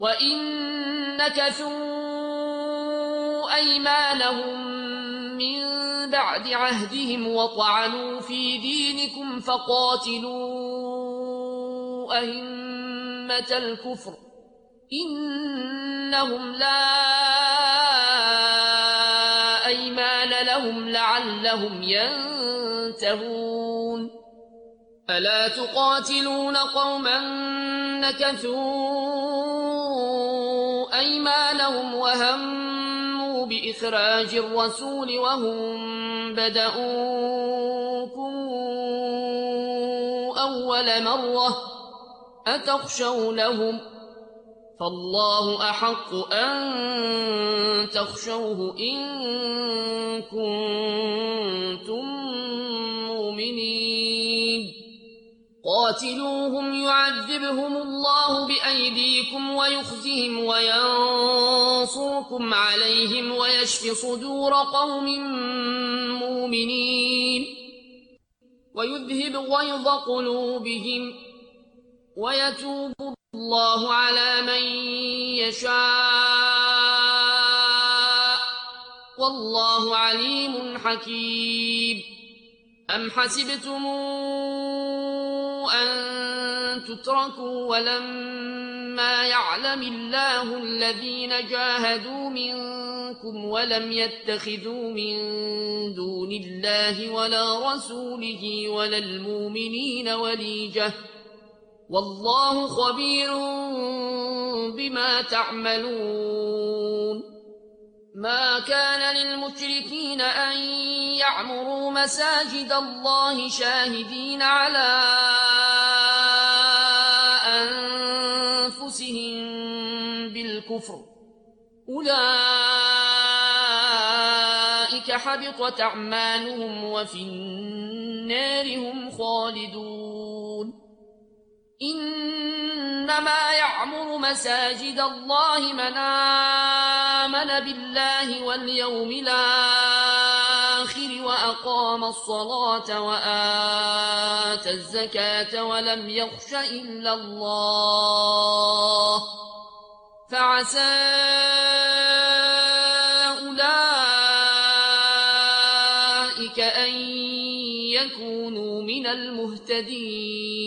وإن نكثوا أيمانهم من بعد عهدهم وطعنوا في دينكم فقاتلوا أئمة الكفر إنهم لا أيمان لهم لعلهم ينتهون ألا تقاتلون قوما نكثوا أيمانهم وهموا بإخراج الرسول وهم بدؤوكم أول مرة أتخشونهم فالله أحق أن تخشوه إن كنتم مؤمنين قاتلوهم يعذبهم الله بأيديكم ويخزهم وينصركم عليهم ويشف صدور قوم مؤمنين ويذهب غيظ قلوبهم ويتوب الله على من يشاء والله عليم حكيم أم حسبتم أن تتركوا ولما يعلم الله الذين جاهدوا منكم ولم يتخذوا من دون الله ولا رسوله ولا المؤمنين وليجة والله خبير بما تعملون ما كان للمشركين أن يعمروا مساجد الله شاهدين على أنفسهم بالكفر أولئك حبطت أعمالهم وفي النار هم خالدون إنما يعمر مساجد الله من آمن بالله واليوم الآخر وأقام الصلاة وآتى الزكاة ولم يخش إلا الله فعسى أولئك أن يكونوا من المهتدين